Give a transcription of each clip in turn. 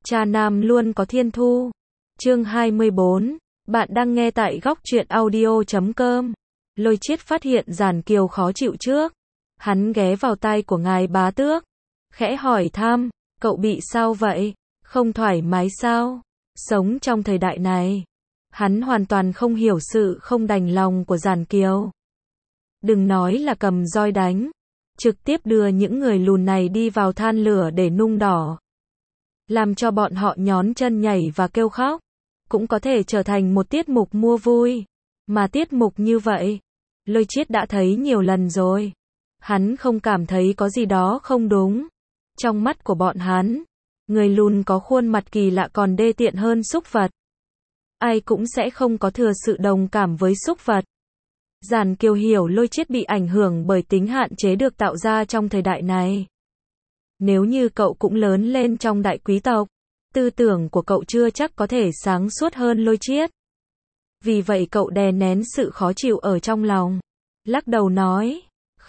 Cha nam luôn có thiên thu. Chương 24. Bạn đang nghe tại góc truyện audio.com. Lôi Chiết phát hiện Giản Kiều khó chịu trước. Hắn ghé vào tai của ngài bá tước. Khẽ hỏi thăm, cậu bị sao vậy? Không thoải mái sao? Sống trong thời đại này. Hắn hoàn toàn không hiểu sự không đành lòng của Giản Kiều. Đừng nói là cầm roi đánh. Trực tiếp đưa những người lùn này đi vào than lửa để nung đỏ. Làm cho bọn họ nhón chân nhảy và kêu khóc. Cũng có thể trở thành một tiết mục mua vui. Mà tiết mục như vậy, Lôi Chiết đã thấy nhiều lần rồi. Hắn không cảm thấy có gì đó không đúng. Trong mắt của bọn hắn, người lùn có khuôn mặt kỳ lạ còn đê tiện hơn súc vật. Ai cũng sẽ không có thừa sự đồng cảm với súc vật. Giản Kiều hiểu Lôi Chiết bị ảnh hưởng bởi tính hạn chế được tạo ra trong thời đại này. Nếu như cậu cũng lớn lên trong đại quý tộc, tư tưởng của cậu chưa chắc có thể sáng suốt hơn Lôi Chiết. Vì vậy cậu đè nén sự khó chịu ở trong lòng. Lắc đầu nói,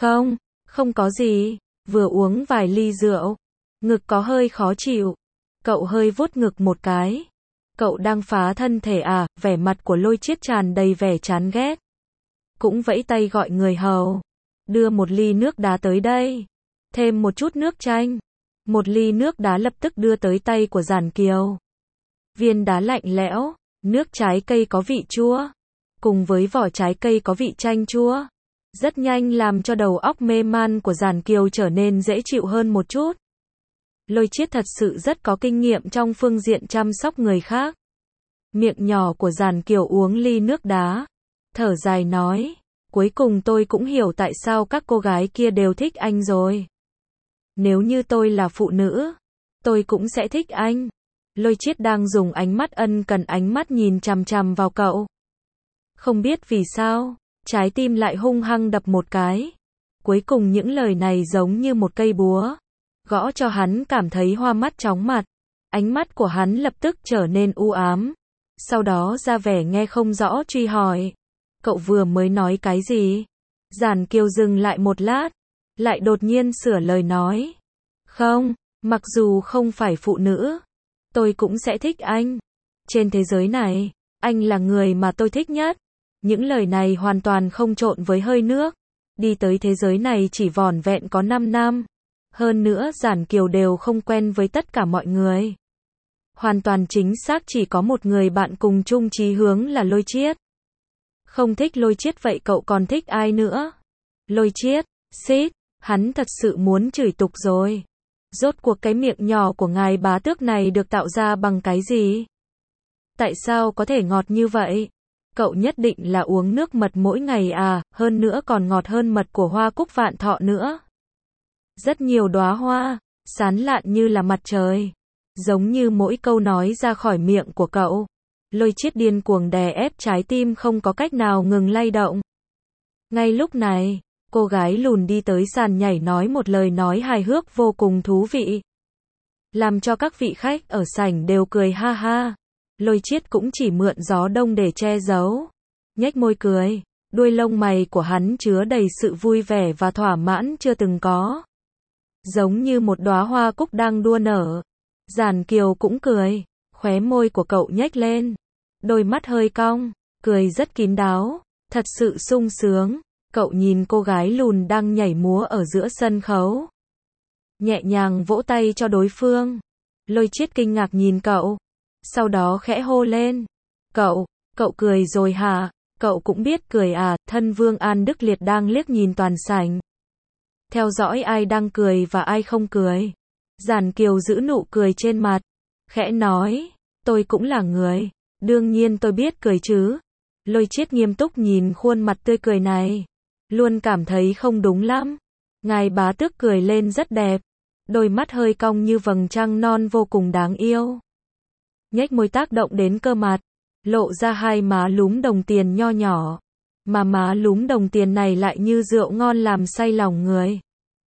không có gì, vừa uống vài ly rượu. Ngực có hơi khó chịu. Cậu hơi vuốt ngực một cái. Cậu đang phá thân thể à? Vẻ mặt của Lôi Chiết tràn đầy vẻ chán ghét. Cũng vẫy tay gọi người hầu. Đưa một ly nước đá tới đây. Thêm một chút nước chanh. Một ly nước đá lập tức đưa tới tay của Giản Kiều. Viên đá lạnh lẽo, nước trái cây có vị chua, cùng với vỏ trái cây có vị chanh chua. Rất nhanh làm cho đầu óc mê man của Giản Kiều trở nên dễ chịu hơn một chút. Lôi Chiết thật sự rất có kinh nghiệm trong phương diện chăm sóc người khác. Miệng nhỏ của Giản Kiều uống ly nước đá. Thở dài nói, cuối cùng tôi cũng hiểu tại sao các cô gái kia đều thích anh rồi. Nếu như tôi là phụ nữ, tôi cũng sẽ thích anh. Lôi Chiết đang dùng ánh mắt ân cần ánh mắt nhìn chằm chằm vào cậu. Không biết vì sao, trái tim lại hung hăng đập một cái. Cuối cùng những lời này giống như một cây búa, gõ cho hắn cảm thấy hoa mắt chóng mặt. Ánh mắt của hắn lập tức trở nên u ám. Sau đó ra vẻ nghe không rõ truy hỏi. Cậu vừa mới nói cái gì? Giản Kiều dừng lại một lát, lại đột nhiên sửa lời nói. Không, mặc dù không phải phụ nữ, tôi cũng sẽ thích anh. Trên thế giới này, anh là người mà tôi thích nhất. Những lời này hoàn toàn không trộn với hơi nước. Đi tới thế giới này chỉ vỏn vẹn có 5 năm. Hơn nữa Giản Kiều đều không quen với tất cả mọi người. Hoàn toàn chính xác chỉ có một người bạn cùng chung chí hướng là Lôi Chiết. Không thích Lôi Chiết vậy cậu còn thích ai nữa? Lôi Chiết, xít, hắn thật sự muốn chửi tục rồi. Rốt cuộc cái miệng nhỏ của ngài bá tước này được tạo ra bằng cái gì? Tại sao có thể ngọt như vậy? Cậu nhất định là uống nước mật mỗi ngày à, hơn nữa còn ngọt hơn mật của hoa cúc vạn thọ nữa. Rất nhiều đóa hoa, sán lạn như là mặt trời. Giống như mỗi câu nói ra khỏi miệng của cậu. Lôi Chiết điên cuồng đè ép trái tim không có cách nào ngừng lay động. Ngay lúc này, cô gái lùn đi tới sàn nhảy nói một lời nói hài hước vô cùng thú vị. Làm cho các vị khách ở sảnh đều cười ha ha. Lôi Chiết cũng chỉ mượn gió đông để che giấu. Nhếch môi cười, đuôi lông mày của hắn chứa đầy sự vui vẻ và thỏa mãn chưa từng có. Giống như một đóa hoa cúc đang đua nở. Giản Kiều cũng cười, khóe môi của cậu nhếch lên. Đôi mắt hơi cong, cười rất kín đáo, thật sự sung sướng. Cậu nhìn cô gái lùn đang nhảy múa ở giữa sân khấu. Nhẹ nhàng vỗ tay cho đối phương. Lôi Chiết kinh ngạc nhìn cậu. Sau đó khẽ hô lên. Cậu cười rồi hả? Cậu cũng biết cười à? Thân vương An Đức Liệt đang liếc nhìn toàn sảnh. Theo dõi ai đang cười và ai không cười. Giản Kiều giữ nụ cười trên mặt. Khẽ nói, tôi cũng là người. Đương nhiên tôi biết cười chứ. Lôi Chiết nghiêm túc nhìn khuôn mặt tươi cười này. Luôn cảm thấy không đúng lắm. Ngài bá tước cười lên rất đẹp. Đôi mắt hơi cong như vầng trăng non vô cùng đáng yêu. Nhếch môi tác động đến cơ mặt. Lộ ra hai má lúm đồng tiền nho nhỏ. Mà má lúm đồng tiền này lại như rượu ngon làm say lòng người.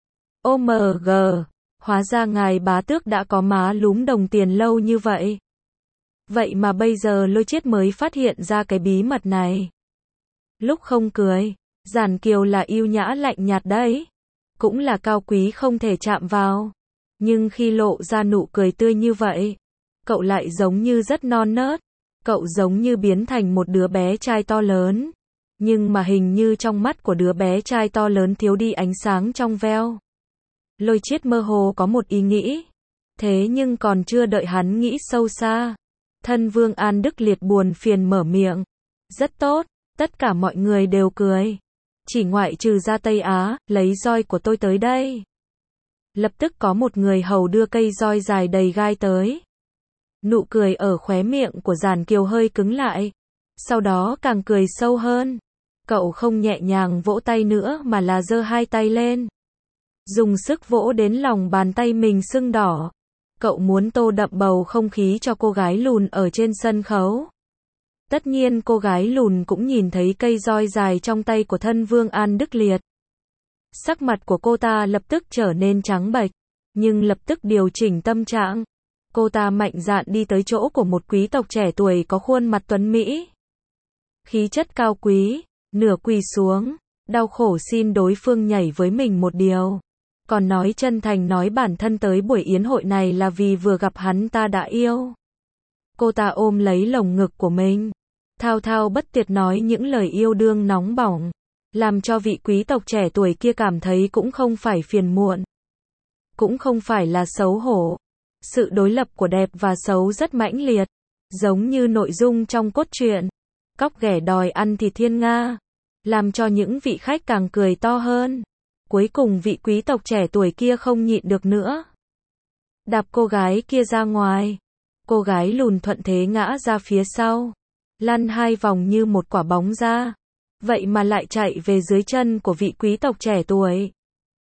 OMG, hóa ra ngài bá tước đã có má lúm đồng tiền lâu như vậy. Vậy mà bây giờ Lôi Chiết mới phát hiện ra cái bí mật này. Lúc không cười, Giản Kiều là yêu nhã lạnh nhạt đấy. Cũng là cao quý không thể chạm vào. Nhưng khi lộ ra nụ cười tươi như vậy, Cậu lại giống như rất non nớt. Cậu giống như biến thành một đứa bé trai to lớn. Nhưng mà hình như trong mắt của đứa bé trai to lớn thiếu đi ánh sáng trong veo. Lôi Chiết mơ hồ có một ý nghĩ. Thế nhưng còn chưa đợi hắn nghĩ sâu xa. Thân Vương An Đức Liệt buồn phiền mở miệng. Rất tốt, tất cả mọi người đều cười. Chỉ ngoại trừ ra Tây Á, lấy roi của tôi tới đây. Lập tức có một người hầu đưa cây roi dài đầy gai tới. Nụ cười ở khóe miệng của Giản Kiều hơi cứng lại. Sau đó càng cười sâu hơn. Cậu không nhẹ nhàng vỗ tay nữa mà là giơ hai tay lên. Dùng sức vỗ đến lòng bàn tay mình sưng đỏ. Cậu muốn tô đậm bầu không khí cho cô gái lùn ở trên sân khấu. Tất nhiên cô gái lùn cũng nhìn thấy cây roi dài trong tay của thân Vương An Đức Liệt. Sắc mặt của cô ta lập tức trở nên trắng bệch, nhưng lập tức điều chỉnh tâm trạng. Cô ta mạnh dạn đi tới chỗ của một quý tộc trẻ tuổi có khuôn mặt tuấn mỹ. Khí chất cao quý, nửa quỳ xuống, đau khổ xin đối phương nhảy với mình một điều. Còn nói chân thành nói bản thân tới buổi yến hội này là vì vừa gặp hắn ta đã yêu. Cô ta ôm lấy lồng ngực của mình, thao thao bất tuyệt nói những lời yêu đương nóng bỏng, làm cho vị quý tộc trẻ tuổi kia cảm thấy cũng không phải phiền muộn, cũng không phải là xấu hổ. Sự đối lập của đẹp và xấu rất mãnh liệt, giống như nội dung trong cốt truyện. Cóc ghẻ đòi ăn thịt thiên nga, làm cho những vị khách càng cười to hơn. Cuối cùng vị quý tộc trẻ tuổi kia không nhịn được nữa, đạp cô gái kia ra ngoài. Cô gái lùn thuận thế ngã ra phía sau, lăn hai vòng như một quả bóng ra. Vậy mà lại chạy về dưới chân của vị quý tộc trẻ tuổi,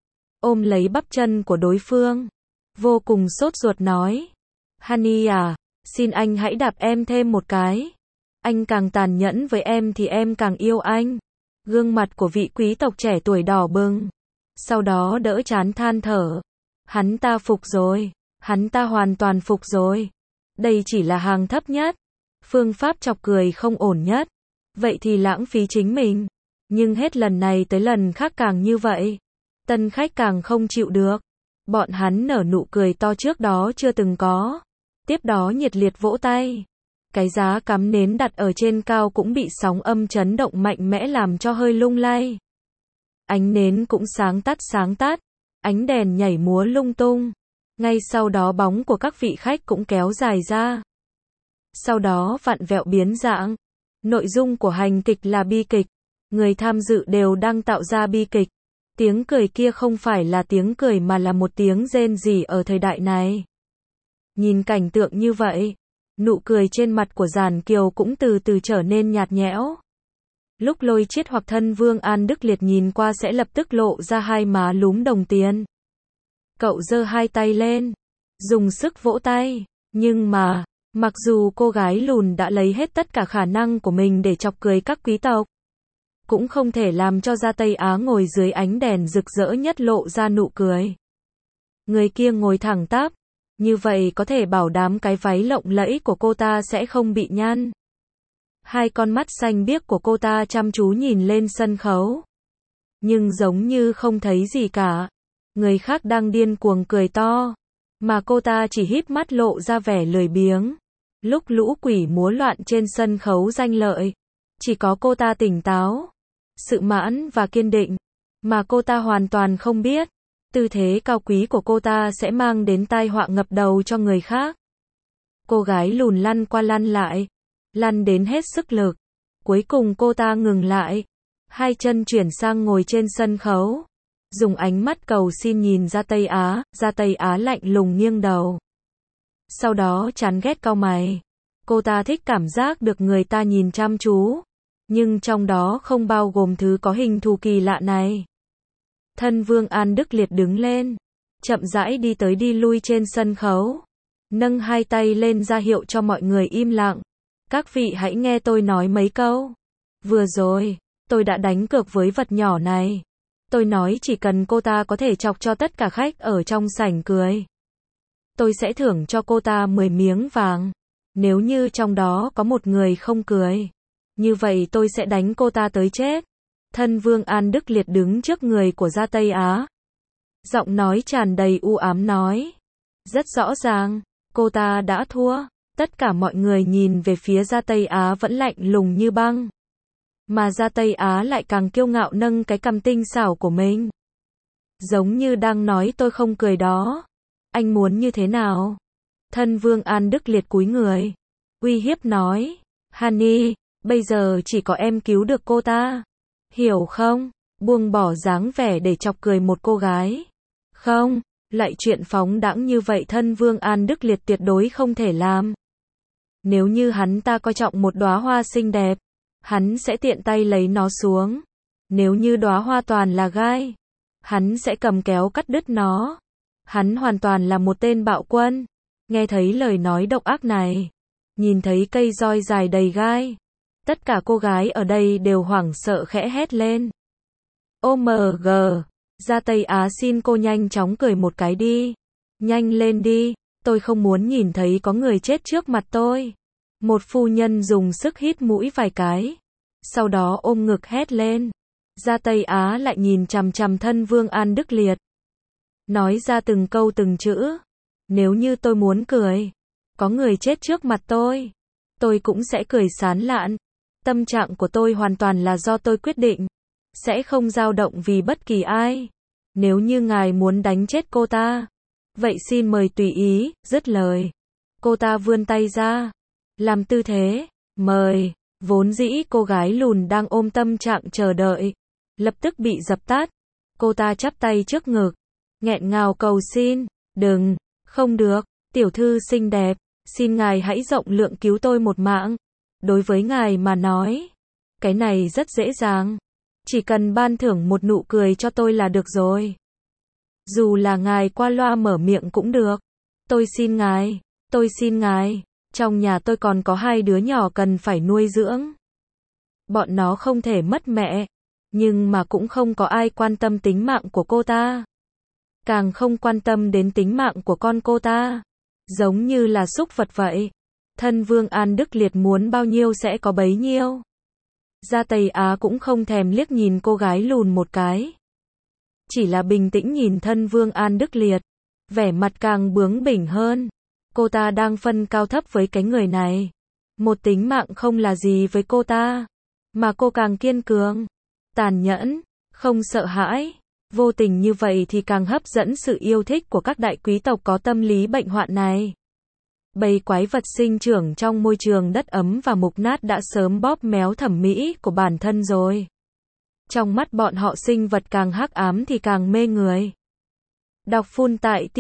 ôm lấy bắp chân của đối phương, vô cùng sốt ruột nói: Honey à, xin anh hãy đạp em thêm một cái. Anh càng tàn nhẫn với em thì em càng yêu anh. Gương mặt của vị quý tộc trẻ tuổi đỏ bừng, sau đó đỡ trán than thở. Hắn ta phục rồi, hắn ta hoàn toàn phục rồi. Đây chỉ là hàng thấp nhất, phương pháp chọc cười không ổn nhất. Vậy thì lãng phí chính mình. Nhưng hết lần này tới lần khác càng như vậy. Tân khách càng không chịu được. Bọn hắn nở nụ cười to trước đó chưa từng có. Tiếp đó nhiệt liệt vỗ tay. Cái giá cắm nến đặt ở trên cao cũng bị sóng âm chấn động mạnh mẽ làm cho hơi lung lay. Ánh nến cũng sáng tắt, ánh đèn nhảy múa lung tung. Ngay sau đó bóng của các vị khách cũng kéo dài ra. Sau đó vặn vẹo biến dạng. Nội dung của hành kịch là bi kịch. Người tham dự đều đang tạo ra bi kịch. Tiếng cười kia không phải là tiếng cười mà là một tiếng rên rỉ ở thời đại này. Nhìn cảnh tượng như vậy, nụ cười trên mặt của Giản Kiều cũng từ từ trở nên nhạt nhẽo. Lúc Lôi Chiết hoặc thân Vương An Đức Liệt nhìn qua sẽ lập tức lộ ra hai má lúm đồng tiền. Cậu giơ hai tay lên, dùng sức vỗ tay, nhưng mà, mặc dù cô gái lùn đã lấy hết tất cả khả năng của mình để chọc cười các quý tộc, cũng không thể làm cho Gia Tây Á ngồi dưới ánh đèn rực rỡ nhất lộ ra nụ cười. Người kia ngồi thẳng tắp, như vậy có thể bảo đảm cái váy lộng lẫy của cô ta sẽ không bị nhăn. Hai con mắt xanh biếc của cô ta chăm chú nhìn lên sân khấu, nhưng giống như không thấy gì cả. Người khác đang điên cuồng cười to, mà cô ta chỉ híp mắt lộ ra vẻ lười biếng. Lúc lũ quỷ múa loạn trên sân khấu danh lợi, chỉ có cô ta tỉnh táo, sự mãn và kiên định, mà cô ta hoàn toàn không biết, tư thế cao quý của cô ta sẽ mang đến tai họa ngập đầu cho người khác. Cô gái lùn lăn qua lăn lại, lăn đến hết sức lực. Cuối cùng cô ta ngừng lại, hai chân chuyển sang ngồi trên sân khấu, dùng ánh mắt cầu xin nhìn Gia Tây Á. Gia Tây Á lạnh lùng nghiêng đầu, sau đó chán ghét cau mày. Cô ta thích cảm giác được người ta nhìn chăm chú, nhưng trong đó không bao gồm thứ có hình thù kỳ lạ này. Thân Vương An Đức Liệt đứng lên, chậm rãi đi tới đi lui trên sân khấu, nâng hai tay lên ra hiệu cho mọi người im lặng. Các vị hãy nghe tôi nói mấy câu. Vừa rồi, tôi đã đánh cược với vật nhỏ này. Tôi nói chỉ cần cô ta có thể chọc cho tất cả khách ở trong sảnh cười, tôi sẽ thưởng cho cô ta 10 miếng vàng. Nếu như trong đó có một người không cười, như vậy tôi sẽ đánh cô ta tới chết. Thân Vương An Đức Liệt đứng trước người của Gia Tây Á, giọng nói tràn đầy u ám nói. Rất rõ ràng, Cô ta đã thua. Tất cả mọi người nhìn về phía Gia Tây Á vẫn lạnh lùng như băng. Mà Gia Tây Á lại càng kiêu ngạo nâng cái cằm tinh xảo của mình. Giống như đang nói tôi không cười đó. Anh muốn như thế nào? Thân Vương An Đức Liệt cúi người. Uy hiếp nói. Honey, bây giờ chỉ có em cứu được cô ta. Hiểu không? Buông bỏ dáng vẻ để chọc cười một cô gái. Không, lại chuyện phóng đãng như vậy Thân Vương An Đức Liệt tuyệt đối không thể làm. Nếu như hắn ta coi trọng một đóa hoa xinh đẹp, hắn sẽ tiện tay lấy nó xuống. Nếu như đóa hoa toàn là gai, hắn sẽ cầm kéo cắt đứt nó. Hắn hoàn toàn là một tên bạo quân. Nghe thấy lời nói độc ác này, nhìn thấy cây roi dài đầy gai, tất cả cô gái ở đây đều hoảng sợ khẽ hét lên. OMG, Gia Tây Á xin cô nhanh chóng cười một cái đi. Nhanh lên đi, tôi không muốn nhìn thấy có người chết trước mặt tôi. Một phu nhân dùng sức hít mũi vài cái, sau đó ôm ngực hét lên. Gia Tây Á lại nhìn chằm chằm Thân Vương An Đức Liệt, nói ra từng câu từng chữ. Nếu như tôi muốn cười, có người chết trước mặt tôi cũng sẽ cười sán lạn. Tâm trạng của tôi hoàn toàn là do tôi quyết định, sẽ không dao động vì bất kỳ ai. Nếu như ngài muốn đánh chết cô ta, vậy xin mời tùy ý. Dứt lời, cô ta vươn tay ra, làm tư thế mời. Vốn dĩ cô gái lùn đang ôm tâm trạng chờ đợi, lập tức bị dập tắt. Cô ta chắp tay trước ngực, nghẹn ngào cầu xin. Đừng, không được, tiểu thư xinh đẹp, xin ngài hãy rộng lượng cứu tôi một mạng. Đối với ngài mà nói, cái này rất dễ dàng. Chỉ cần ban thưởng một nụ cười cho tôi là được rồi. Dù là ngài qua loa mở miệng cũng được. Tôi xin ngài, trong nhà tôi còn có 2 đứa nhỏ cần phải nuôi dưỡng. Bọn nó không thể mất mẹ, nhưng mà cũng không có ai quan tâm tính mạng của cô ta. Càng không quan tâm đến tính mạng của con cô ta. Giống như là súc vật vậy. Thân Vương An Đức Liệt muốn bao nhiêu sẽ có bấy nhiêu. Gia Tây Á cũng không thèm liếc nhìn cô gái lùn một cái. Chỉ là bình tĩnh nhìn Thân Vương An Đức Liệt. Vẻ mặt càng bướng bỉnh hơn. Cô ta đang phân cao thấp với cái người này. Một tính mạng không là gì với cô ta. Mà cô càng kiên cường, tàn nhẫn, không sợ hãi. Vô tình như vậy thì càng hấp dẫn sự yêu thích của các đại quý tộc có tâm lý bệnh hoạn này. Bầy quái vật sinh trưởng trong môi trường đất ấm và mục nát đã sớm bóp méo thẩm mỹ của bản thân rồi. Trong mắt bọn họ sinh vật càng hắc ám thì càng mê người. Đọc full tại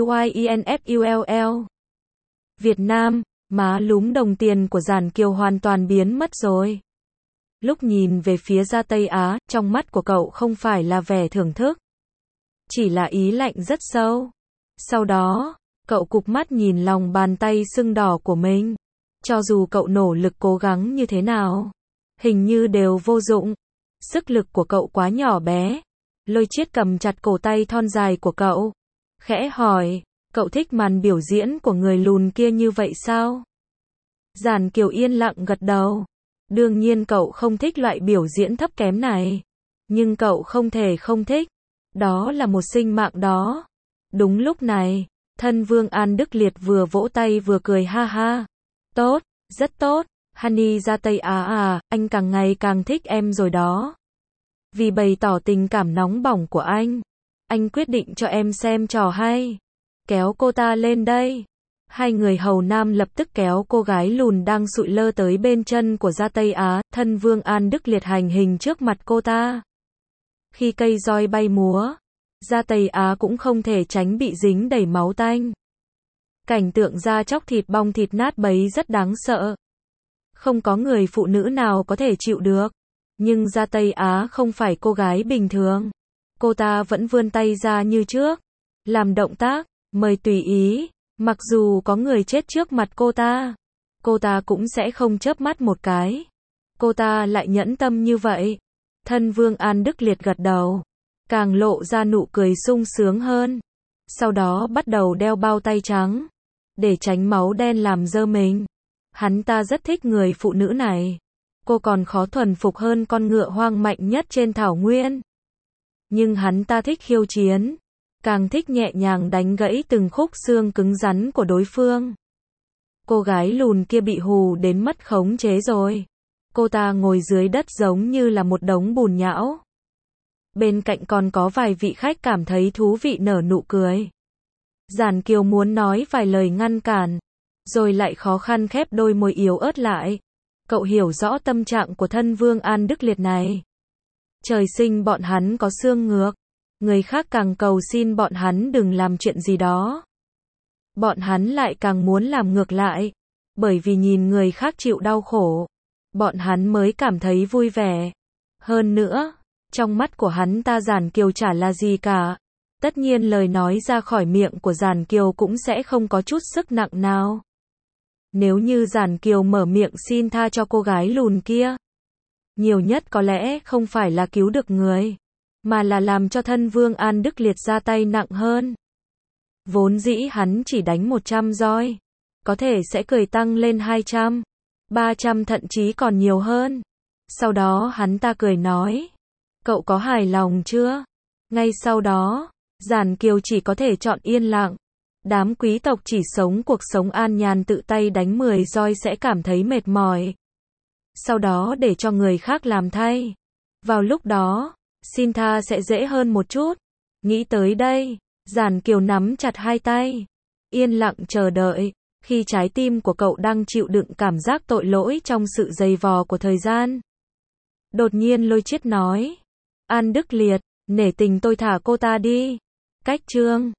TAUYINFULL. Việt Nam, má lúm đồng tiền của Giản Kiều hoàn toàn biến mất rồi. Lúc nhìn về phía Gia Tây Á, trong mắt của cậu không phải là vẻ thưởng thức, chỉ là ý lạnh rất sâu. Sau đó, cậu cụp mắt nhìn lòng bàn tay sưng đỏ của mình. Cho dù cậu nỗ lực cố gắng như thế nào, hình như đều vô dụng. Sức lực của cậu quá nhỏ bé. Lôi Chiết cầm chặt cổ tay thon dài của cậu, khẽ hỏi, cậu thích màn biểu diễn của người lùn kia như vậy sao? Giản Kiều yên lặng gật đầu. Đương nhiên cậu không thích loại biểu diễn thấp kém này. Nhưng cậu không thể không thích. Đó là một sinh mạng đó. Đúng lúc này, Thân Vương An Đức Liệt vừa vỗ tay vừa cười ha ha. Tốt, rất tốt. Honey Gia Tây Á à, anh càng ngày càng thích em rồi đó. Vì bày tỏ tình cảm nóng bỏng của anh quyết định cho em xem trò hay. Kéo cô ta lên đây. Hai người hầu nam lập tức kéo cô gái lùn đang sụi lơ tới bên chân của Gia Tây Á. Thân Vương An Đức Liệt hành hình trước mặt cô ta. Khi cây roi bay múa, Gia Tây Á cũng không thể tránh bị dính đầy máu tanh. Cảnh tượng da chóc thịt bong thịt nát bấy rất đáng sợ. Không có người phụ nữ nào có thể chịu được. Nhưng Gia Tây Á không phải cô gái bình thường. Cô ta vẫn vươn tay ra như trước, làm động tác, mời tùy ý. Mặc dù có người chết trước mặt cô ta cũng sẽ không chớp mắt một cái. Cô ta lại nhẫn tâm như vậy. Thân Vương An Đức Liệt gật đầu, càng lộ ra nụ cười sung sướng hơn. Sau đó bắt đầu đeo bao tay trắng, để tránh máu đen làm dơ mình. Hắn ta rất thích người phụ nữ này. Cô còn khó thuần phục hơn con ngựa hoang mạnh nhất trên thảo nguyên. Nhưng hắn ta thích khiêu chiến. càng thích nhẹ nhàng đánh gãy từng khúc xương cứng rắn của đối phương. Cô gái lùn kia bị hù đến mất khống chế rồi. Cô ta ngồi dưới đất giống như là một đống bùn nhão. Bên cạnh còn có vài vị khách cảm thấy thú vị nở nụ cười. Giản Kiều muốn nói vài lời ngăn cản, rồi lại khó khăn khép đôi môi yếu ớt lại. Cậu hiểu rõ tâm trạng của thân vương An Đức Liệt này. Trời sinh bọn hắn có xương ngược. Người khác càng cầu xin bọn hắn đừng làm chuyện gì đó. Bọn hắn lại càng muốn làm ngược lại. Bởi vì nhìn người khác chịu đau khổ, bọn hắn mới cảm thấy vui vẻ. Hơn nữa, trong mắt của hắn ta Giản Kiều chả là gì cả. Tất nhiên lời nói ra khỏi miệng của Giản Kiều cũng sẽ không có chút sức nặng nào. Nếu như Giản Kiều mở miệng xin tha cho cô gái lùn kia, nhiều nhất có lẽ không phải là cứu được người, mà là làm cho thân vương An Đức Liệt ra tay nặng hơn. Vốn dĩ hắn chỉ đánh 100 roi, có thể sẽ cười tăng lên 200, 300 thậm chí còn nhiều hơn. Sau đó hắn ta cười nói, cậu có hài lòng chưa? Ngay sau đó, Giản Kiều chỉ có thể chọn yên lặng. Đám quý tộc chỉ sống cuộc sống an nhàn tự tay đánh 10 roi sẽ cảm thấy mệt mỏi. Sau đó để cho người khác làm thay. Vào lúc đó, xin tha sẽ dễ hơn một chút. Nghĩ tới đây, Giản Kiều nắm chặt hai tay, yên lặng chờ đợi. Khi trái tim của cậu đang chịu đựng cảm giác tội lỗi trong sự dày vò của thời gian. Đột nhiên Lôi Chiết nói, An Đức Liệt, nể tình tôi thả cô ta đi. Cách chương